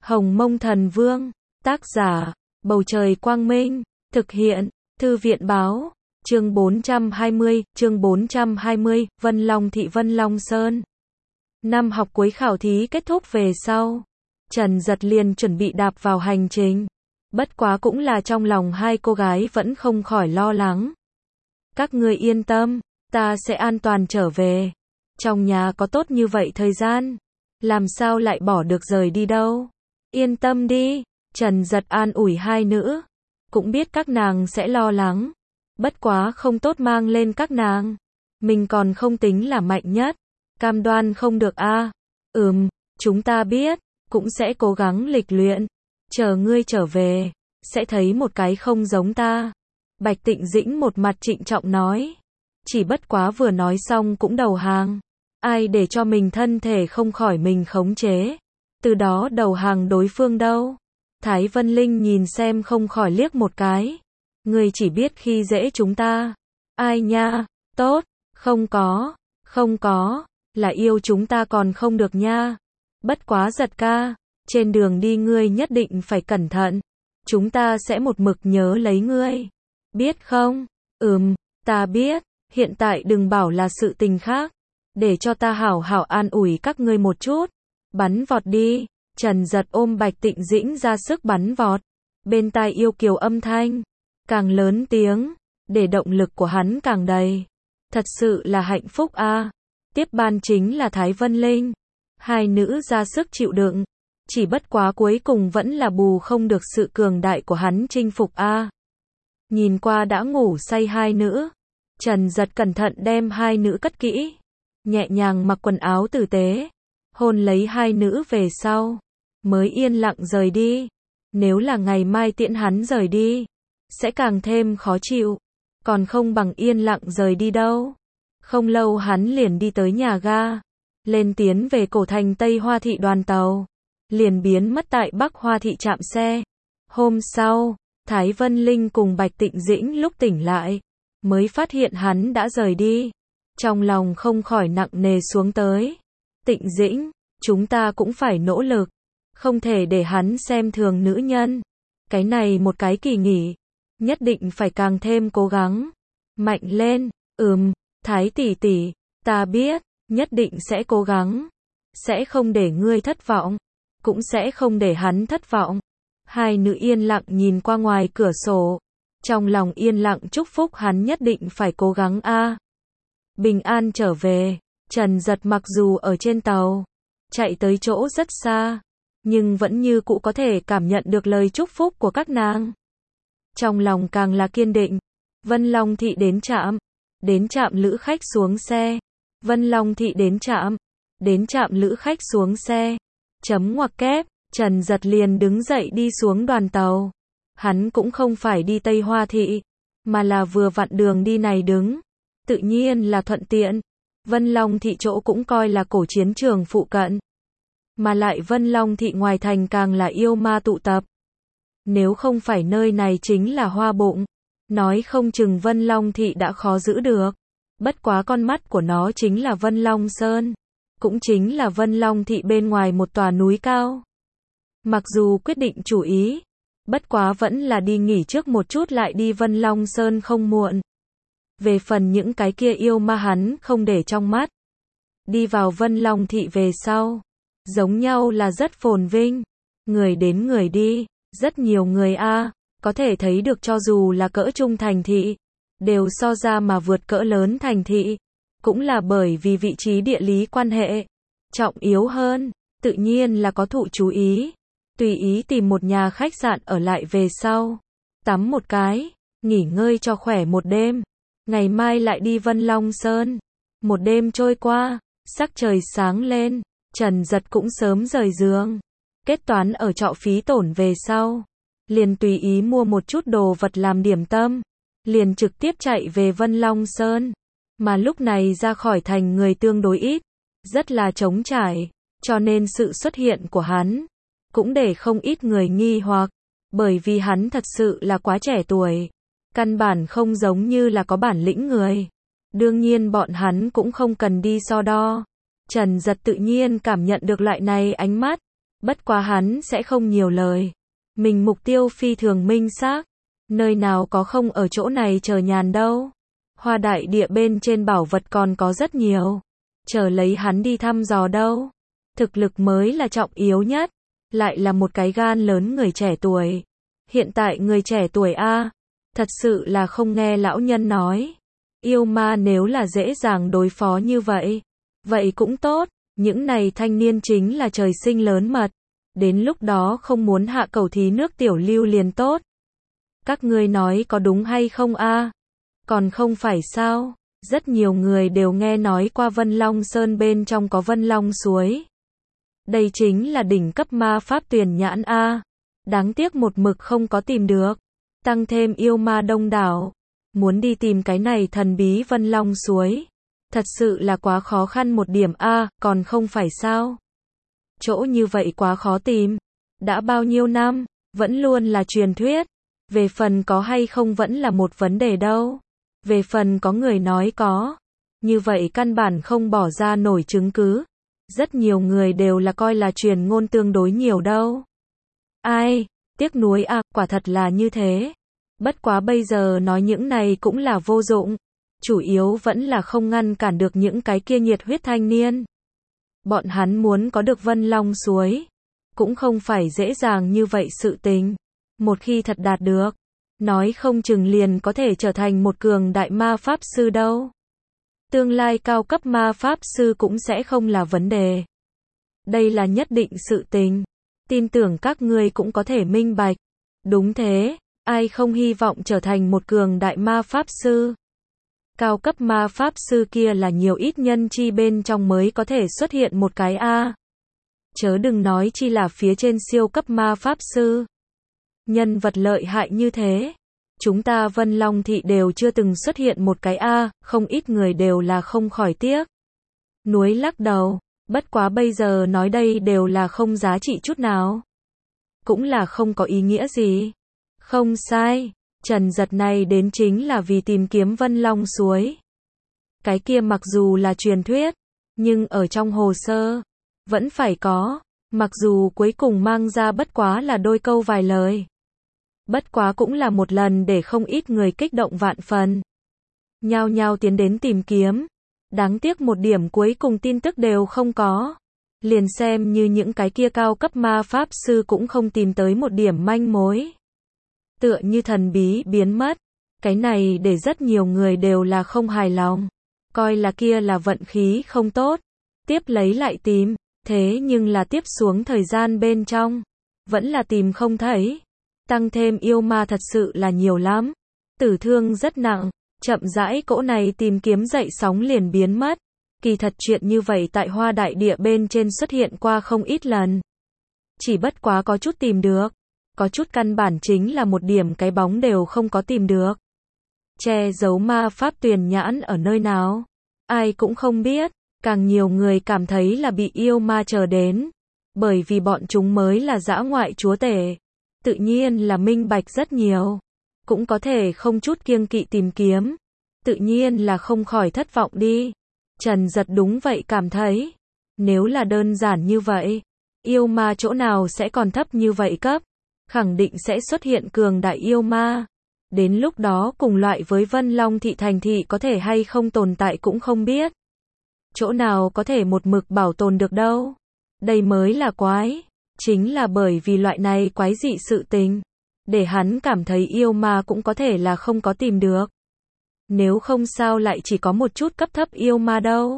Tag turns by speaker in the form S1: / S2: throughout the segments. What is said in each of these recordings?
S1: Hồng Mông Thần Vương, tác giả, Bầu Trời Quang Minh, thực hiện, Thư viện Báo, chương 420, Vân Long Thị Vân Long Sơn. Năm học cuối khảo thí kết thúc về sau, Trần Dật liền chuẩn bị đạp vào hành trình. Bất quá cũng là trong lòng hai cô gái vẫn không khỏi lo lắng. Các ngươi yên tâm, ta sẽ an toàn trở về. Trong nhà có tốt như vậy thời gian, làm sao lại bỏ được rời đi đâu. Yên tâm đi, Trần Dật an ủi hai nữ. Cũng biết các nàng sẽ lo lắng. Bất quá không tốt mang lên các nàng. Mình còn không tính là mạnh nhất. Cam đoan không được a. Chúng ta biết, cũng sẽ cố gắng lịch luyện. Chờ ngươi trở về, sẽ thấy một cái không giống ta. Bạch Tịnh Dĩnh một mặt trịnh trọng nói. Chỉ bất quá vừa nói xong cũng đầu hàng. Ai để cho mình thân thể không khỏi mình khống chế. Từ đó đầu hàng đối phương đâu. Thái Vân Linh nhìn xem không khỏi liếc một cái. Ngươi chỉ biết khi dễ chúng ta. Ai nha, tốt, không có, là yêu chúng ta còn không được nha. Bất quá Giật ca, trên đường đi ngươi nhất định phải cẩn thận. Chúng ta sẽ một mực nhớ lấy ngươi. Biết không? Ta biết, hiện tại đừng bảo là sự tình khác. Để cho ta hảo hảo an ủi các ngươi một chút. Bắn vọt đi. Trần Dật ôm Bạch Tịnh Dĩnh ra sức bắn vọt. Bên tai yêu kiều âm thanh. Càng lớn tiếng, để động lực của hắn càng đầy. Thật sự là hạnh phúc a. Tiếp ban chính là Thái Vân Linh. Hai nữ ra sức chịu đựng. Chỉ bất quá cuối cùng vẫn là bù không được sự cường đại của hắn chinh phục a. Nhìn qua đã ngủ say hai nữ. Trần Dật cẩn thận đem hai nữ cất kỹ. Nhẹ nhàng mặc quần áo tử tế. Hôn lấy hai nữ về sau. Mới yên lặng rời đi. Nếu là ngày mai tiễn hắn rời đi, sẽ càng thêm khó chịu. Còn không bằng yên lặng rời đi đâu. Không lâu hắn liền đi tới nhà ga. Lên tiến về cổ thành Tây Hoa Thị đoàn tàu. Liền biến mất tại Bắc Hoa Thị trạm xe. Hôm sau, Thái Vân Linh cùng Bạch Tịnh Dĩnh lúc tỉnh lại, mới phát hiện hắn đã rời đi. Trong lòng không khỏi nặng nề xuống tới. Tịnh Dĩnh, chúng ta cũng phải nỗ lực. Không thể để hắn xem thường nữ nhân. Cái này một cái kỳ nghỉ. Nhất định phải càng thêm cố gắng. Mạnh lên. Thái tỷ tỷ, ta biết, nhất định sẽ cố gắng. Sẽ không để ngươi thất vọng. Cũng sẽ không để hắn thất vọng. Hai nữ yên lặng nhìn qua ngoài cửa sổ. Trong lòng yên lặng chúc phúc hắn nhất định phải cố gắng a. Bình an trở về. Trần Dật mặc dù ở trên tàu, chạy tới chỗ rất xa, nhưng vẫn như cũ có thể cảm nhận được lời chúc phúc của các nàng. Trong lòng càng là kiên định. Vân Long Thị đến trạm. Đến trạm lữ khách xuống xe. Vân Long Thị đến trạm. Đến trạm lữ khách xuống xe. Chấm ngoặc kép. Trần Dật liền đứng dậy đi xuống đoàn tàu. Hắn cũng không phải đi Tây Hoa Thị, mà là vừa vặn đường đi này đứng. Tự nhiên là thuận tiện. Vân Long Thị chỗ cũng coi là cổ chiến trường phụ cận. Mà lại Vân Long Thị ngoài thành càng là yêu ma tụ tập. Nếu không phải nơi này chính là Hoa Bụng, nói không chừng Vân Long Thị đã khó giữ được. Bất quá con mắt của nó chính là Vân Long Sơn. Cũng chính là Vân Long Thị bên ngoài một tòa núi cao. Mặc dù quyết định chủ ý, bất quá vẫn là đi nghỉ trước một chút lại đi Vân Long Sơn không muộn. Về phần những cái kia yêu ma hắn không để trong mắt. Đi vào Vân Long Thị về sau, giống nhau là rất phồn vinh. Người đến người đi, rất nhiều người a. Có thể thấy được cho dù là cỡ trung thành thị, đều so ra mà vượt cỡ lớn thành thị. Cũng là bởi vì vị trí địa lý quan hệ trọng yếu hơn, tự nhiên là có thụ chú ý. Tùy ý tìm một nhà khách sạn ở lại về sau, tắm một cái, nghỉ ngơi cho khỏe một đêm. Ngày mai lại đi Vân Long Sơn. Một đêm trôi qua, sắc trời sáng lên, Trần Dật cũng sớm rời giường. Kết toán ở trọ phí tổn về sau, liền tùy ý mua một chút đồ vật làm điểm tâm, liền trực tiếp chạy về Vân Long Sơn. Mà lúc này ra khỏi thành người tương đối ít, rất là trống trải, cho nên sự xuất hiện của hắn cũng để không ít người nghi hoặc, bởi vì hắn thật sự là quá trẻ tuổi, căn bản không giống như là có bản lĩnh người. Đương nhiên bọn hắn cũng không cần đi so đo. Trần Dật tự nhiên cảm nhận được loại này ánh mắt, Bất quá hắn sẽ không nhiều lời. Mình mục tiêu phi thường minh xác. Nơi nào có không ở chỗ này chờ nhàn đâu. Hoa đại địa bên trên bảo vật còn có rất nhiều. Chờ lấy hắn đi thăm dò đâu. Thực lực mới là trọng yếu nhất. Lại là một cái gan lớn người trẻ tuổi. Hiện tại người trẻ tuổi a, thật sự là không nghe lão nhân nói. Yêu ma nếu là dễ dàng đối phó như vậy, vậy cũng tốt. Những này thanh niên chính là trời sinh lớn mật. Đến lúc đó không muốn hạ cầu thí nước tiểu lưu liền tốt. Các ngươi nói có đúng hay không a? Còn không phải sao? Rất nhiều người đều nghe nói qua Vân Long Sơn bên trong có Vân Long suối. Đây chính là đỉnh cấp ma pháp tuyền nhãn a. Đáng tiếc một mực không có tìm được. Tăng thêm yêu ma đông đảo. Muốn đi tìm cái này thần bí Vân Long suối. Thật sự là quá khó khăn một điểm a, còn không phải sao? Chỗ như vậy quá khó tìm. Đã bao nhiêu năm, vẫn luôn là truyền thuyết. Về phần có hay không vẫn là một vấn đề đâu. Về phần có người nói có. Như vậy căn bản không bỏ ra nổi chứng cứ. Rất nhiều người đều là coi là truyền ngôn tương đối nhiều đâu. Ai, tiếc nuối à, quả thật là như thế. Bất quá bây giờ nói những này cũng là vô dụng. Chủ yếu vẫn là không ngăn cản được những cái kia nhiệt huyết thanh niên. Bọn hắn muốn có được Vân Long suối. Cũng không phải dễ dàng như vậy sự tình. Một khi thật đạt được, nói không chừng liền có thể trở thành một cường đại ma pháp sư đâu. Tương lai cao cấp ma pháp sư cũng sẽ không là vấn đề. Đây là nhất định sự tình. Tin tưởng các ngươi cũng có thể minh bạch. Đúng thế, ai không hy vọng trở thành một cường đại ma pháp sư. Cao cấp ma pháp sư kia là nhiều ít nhân chi bên trong mới có thể xuất hiện một cái a. Chớ đừng nói chi là phía trên siêu cấp ma pháp sư. Nhân vật lợi hại như thế. Chúng ta Vân Long Thị đều chưa từng xuất hiện một cái a, không ít người đều là không khỏi tiếc. Núi lắc đầu, bất quá bây giờ nói đây đều là không giá trị chút nào. Cũng là không có ý nghĩa gì. Không sai, Trần Giật này đến chính là vì tìm kiếm Vân Long suối. Cái kia mặc dù là truyền thuyết, nhưng ở trong hồ sơ, vẫn phải có, mặc dù cuối cùng mang ra bất quá là đôi câu vài lời. Bất quá cũng là một lần để không ít người kích động vạn phần. Nhao nhao tiến đến tìm kiếm. Đáng tiếc một điểm cuối cùng tin tức đều không có. Liền xem như những cái kia cao cấp ma pháp sư cũng không tìm tới một điểm manh mối. Tựa như thần bí biến mất. Cái này để rất nhiều người đều là không hài lòng. Coi là kia là vận khí không tốt. Tiếp lấy lại tìm. Thế nhưng là tiếp xuống thời gian bên trong. Vẫn là tìm không thấy. Tăng thêm yêu ma thật sự là nhiều lắm. Tử thương rất nặng. Chậm rãi cỗ này tìm kiếm dậy sóng liền biến mất. Kỳ thật chuyện như vậy tại Hoa Đại Địa bên trên xuất hiện qua không ít lần. Chỉ bất quá có chút tìm được. Có chút căn bản chính là một điểm cái bóng đều không có tìm được. Che giấu ma pháp tuyền nhãn ở nơi nào? Ai cũng không biết. Càng nhiều người cảm thấy là bị yêu ma chờ đến. Bởi vì bọn chúng mới là dã ngoại chúa tể. Tự nhiên là minh bạch rất nhiều. Cũng có thể không chút kiêng kỵ tìm kiếm. Tự nhiên là không khỏi thất vọng đi. Trần Giật đúng vậy cảm thấy. Nếu là đơn giản như vậy, yêu ma chỗ nào sẽ còn thấp như vậy cấp. Khẳng định sẽ xuất hiện cường đại yêu ma. Đến lúc đó cùng loại với Vân Long Thị thành thị có thể hay không tồn tại cũng không biết. Chỗ nào có thể một mực bảo tồn được đâu. Đây mới là quái. Chính là bởi vì loại này quái dị sự tình. Để hắn cảm thấy yêu ma cũng có thể là không có tìm được. Nếu không sao lại chỉ có một chút cấp thấp yêu ma đâu.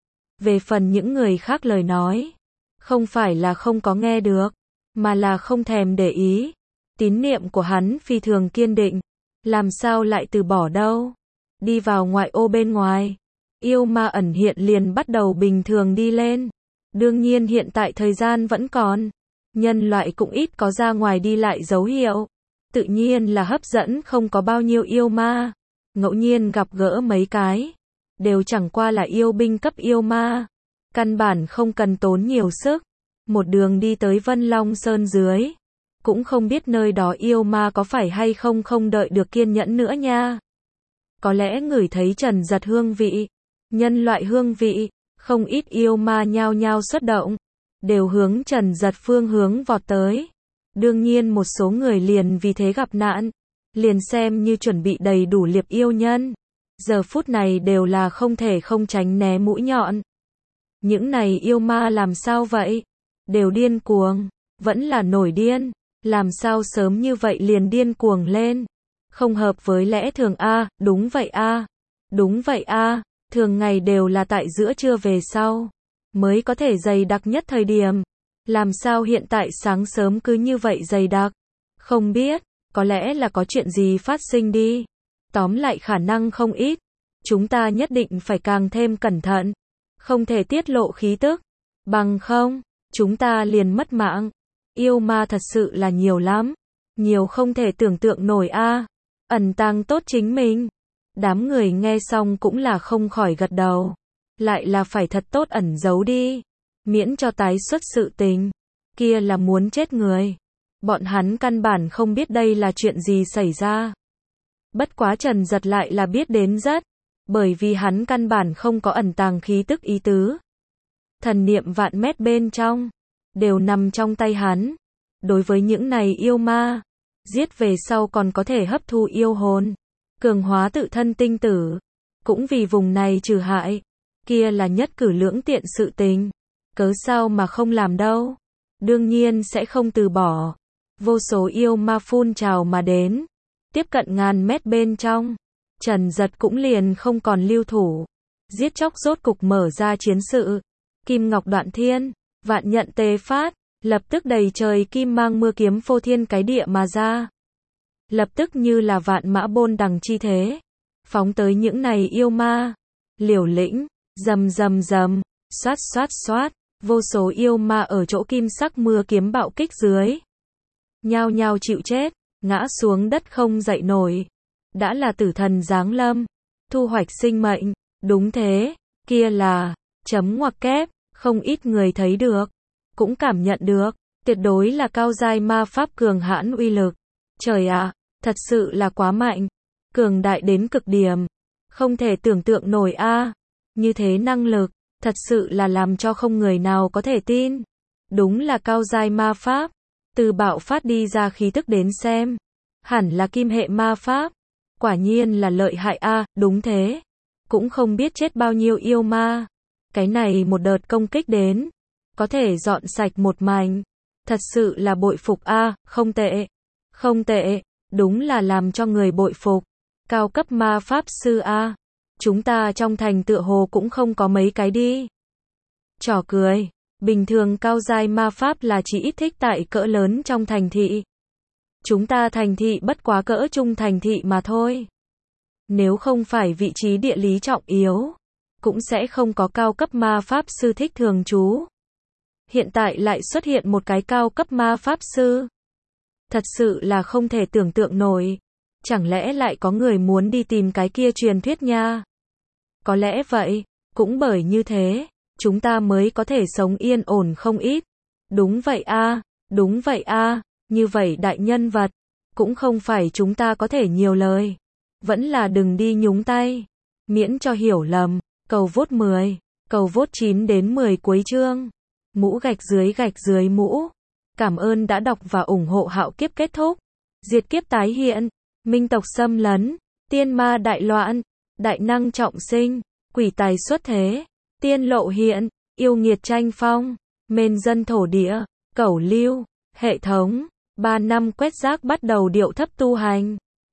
S1: Về phần những người khác lời nói. Không phải là không có nghe được. Mà là không thèm để ý. Tín niệm của hắn phi thường kiên định. Làm sao lại từ bỏ đâu. Đi vào ngoại ô bên ngoài. Yêu ma ẩn hiện liền bắt đầu bình thường đi lên. Đương nhiên hiện tại thời gian vẫn còn. Nhân loại cũng ít có ra ngoài đi lại dấu hiệu. Tự nhiên là hấp dẫn không có bao nhiêu yêu ma. Ngẫu nhiên gặp gỡ mấy cái. Đều chẳng qua là yêu binh cấp yêu ma. Căn bản không cần tốn nhiều sức. Một đường đi tới Vân Long Sơn dưới. Cũng không biết nơi đó yêu ma có phải hay không không đợi được kiên nhẫn nữa nha. Có lẽ ngửi thấy Trần Giật hương vị. Nhân loại hương vị. Không ít yêu ma nhao nhao xuất động. đều hướng Trần Giật phương hướng vọt tới. Đương nhiên một số người liền vì thế gặp nạn, liền xem như chuẩn bị đầy đủ liệp yêu nhân. Giờ phút này đều là không thể không tránh né mũi nhọn. Những này yêu ma làm sao vậy? Đều điên cuồng, vẫn là nổi điên, làm sao sớm như vậy liền điên cuồng lên? Không hợp với lẽ thường a, đúng vậy a. Đúng vậy a, thường ngày đều là tại giữa trưa về sau mới có thể dày đặc nhất thời điểm. Làm sao hiện tại sáng sớm cứ như vậy dày đặc? Không biết, có lẽ là có chuyện gì phát sinh đi. Tóm lại khả năng không ít. Chúng ta nhất định phải càng thêm cẩn thận. Không thể tiết lộ khí tức. Bằng không, chúng ta liền mất mạng. Yêu ma thật sự là nhiều lắm. Nhiều không thể tưởng tượng nổi a. Ẩn tàng tốt chính mình. Đám người nghe xong cũng là không khỏi gật đầu. Lại là phải thật tốt ẩn giấu đi. Miễn cho tái xuất sự tình. Kia là muốn chết người. Bọn hắn căn bản không biết đây là chuyện gì xảy ra. Bất quá Trần Giật lại là biết đến rất. Bởi vì hắn căn bản không có ẩn tàng khí tức ý tứ. Thần niệm vạn mét bên trong. Đều nằm trong tay hắn. Đối với những này yêu ma. Giết về sau còn có thể hấp thu yêu hồn. Cường hóa tự thân tinh tử. Cũng vì vùng này trừ hại. Kia là nhất cử lưỡng tiện sự tình. Cớ sao mà không làm đâu. Đương nhiên sẽ không từ bỏ. Vô số yêu ma phun trào mà đến. Tiếp cận ngàn mét bên trong. Trần Giật cũng liền không còn lưu thủ. Giết chóc rốt cục mở ra chiến sự. Kim ngọc đoạn thiên. Vạn nhận tề phát. Lập tức đầy trời kim mang mưa kiếm phô thiên cái địa mà ra. Lập tức như là vạn mã bôn đằng chi thế. Phóng tới những này yêu ma. Liều lĩnh. Rầm rầm rầm. Xoát xoát xoát. Vô số yêu ma ở chỗ kim sắc mưa kiếm bạo kích dưới. Nhao nhao chịu chết. Ngã xuống đất không dậy nổi. Đã là tử thần giáng lâm. Thu hoạch sinh mệnh. Đúng thế. Kia là. Chấm ngoặc kép. Không ít người thấy được. Cũng cảm nhận được. Tuyệt đối là cao giai ma pháp cường hãn uy lực. Trời ạ. Thật sự là quá mạnh. Cường đại đến cực điểm. Không thể tưởng tượng nổi a. Như thế năng lực. Thật sự là làm cho không người nào có thể tin. Đúng là cao giai ma pháp. Từ bạo phát đi ra khí tức đến xem. Hẳn là kim hệ ma pháp. Quả nhiên là lợi hại a, đúng thế. Cũng không biết chết bao nhiêu yêu ma. Cái này một đợt công kích đến. Có thể dọn sạch một mảnh. Thật sự là bội phục a, không tệ. Không tệ, đúng là làm cho người bội phục. Cao cấp ma pháp sư a. Chúng ta trong thành tựa hồ cũng không có mấy cái đi. Trò cười. Bình thường cao giai ma pháp là chỉ ít thích tại cỡ lớn trong thành thị. Chúng ta thành thị bất quá cỡ trung thành thị mà thôi. Nếu không phải vị trí địa lý trọng yếu, cũng sẽ không có cao cấp ma pháp sư thích thường trú. Hiện tại lại xuất hiện một cái cao cấp ma pháp sư. Thật sự là không thể tưởng tượng nổi. Chẳng lẽ lại có người muốn đi tìm cái kia truyền thuyết nha? Có lẽ vậy, cũng bởi như thế, chúng ta mới có thể sống yên ổn không ít. Đúng vậy a, đúng vậy a, như vậy đại nhân vật, cũng không phải chúng ta có thể nhiều lời. Vẫn là đừng đi nhúng tay, miễn cho hiểu lầm. Cầu vote 10, cầu vote 9 đến 10 cuối chương. Mũ gạch dưới mũ. Cảm ơn đã đọc và ủng hộ Hạo Kiếp kết thúc. Diệt kiếp tái hiện, minh tộc xâm lấn, tiên ma đại loạn, đại năng trọng sinh, quỷ tài xuất thế, tiên lộ hiện, yêu nghiệt tranh phong, mên dân thổ địa, cẩu lưu, hệ thống, 3 năm quét rác bắt đầu điệu thấp tu hành.